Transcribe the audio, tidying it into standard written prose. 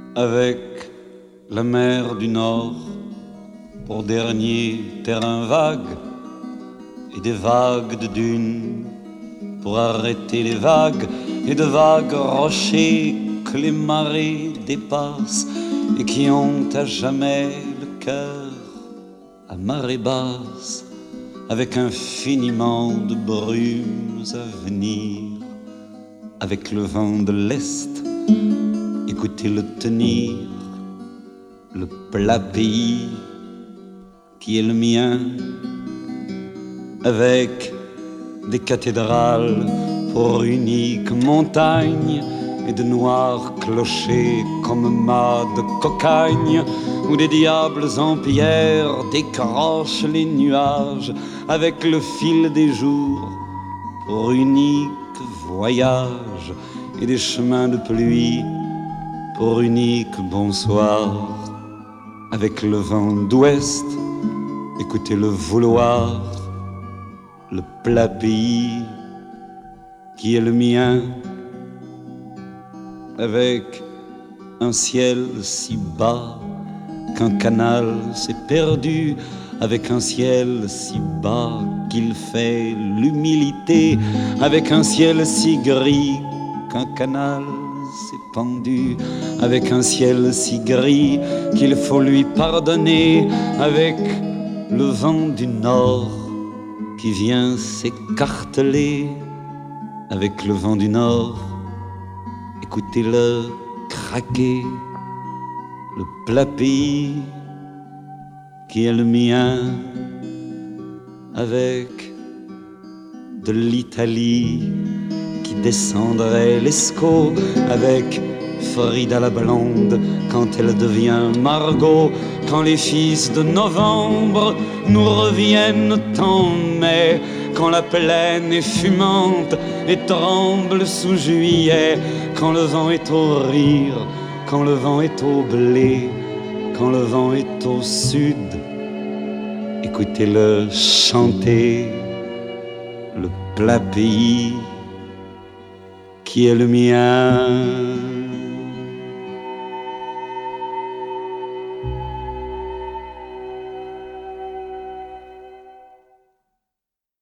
avec la mer du Nord pour dernier terrain vague et des vagues de dunes pour arrêter les vagues et de vagues rochers que les marées dépassent et qui ont à jamais le cœur à marée basse avec infiniment de brumes à venir, avec le vent de l'Est, écoutez-le tenir, le plat pays qui est le mien, avec des cathédrales pour unique montagne et de noirs clochers comme mâts de cocagne, où des diables en pierre décrochent les nuages avec le fil des jours pour unique voyage et des chemins de pluie pour unique bonsoir, avec le vent d'ouest, écoutez le vouloir, le plat pays qui est le mien, avec un ciel si bas qu'un canal s'est perdu, avec un ciel si bas qu'il fait l'humilité, avec un ciel si gris qu'un canal s'est pendu, avec un ciel si gris qu'il faut lui pardonner, avec le vent du Nord qui vient s'écarteler, avec le vent du Nord, écoutez-le craquer, le plat pays qui est le mien, avec de l'Italie qui descendrait l'Escaut, avec Frida la blonde quand elle devient Margot, quand les fils de novembre nous reviennent en mai, quand la plaine est fumante et tremble sous juillet, quand le vent est au rire, quand le vent est au blé, quand le vent est au sud, écoutez-le chanter, le plat pays qui est le mien.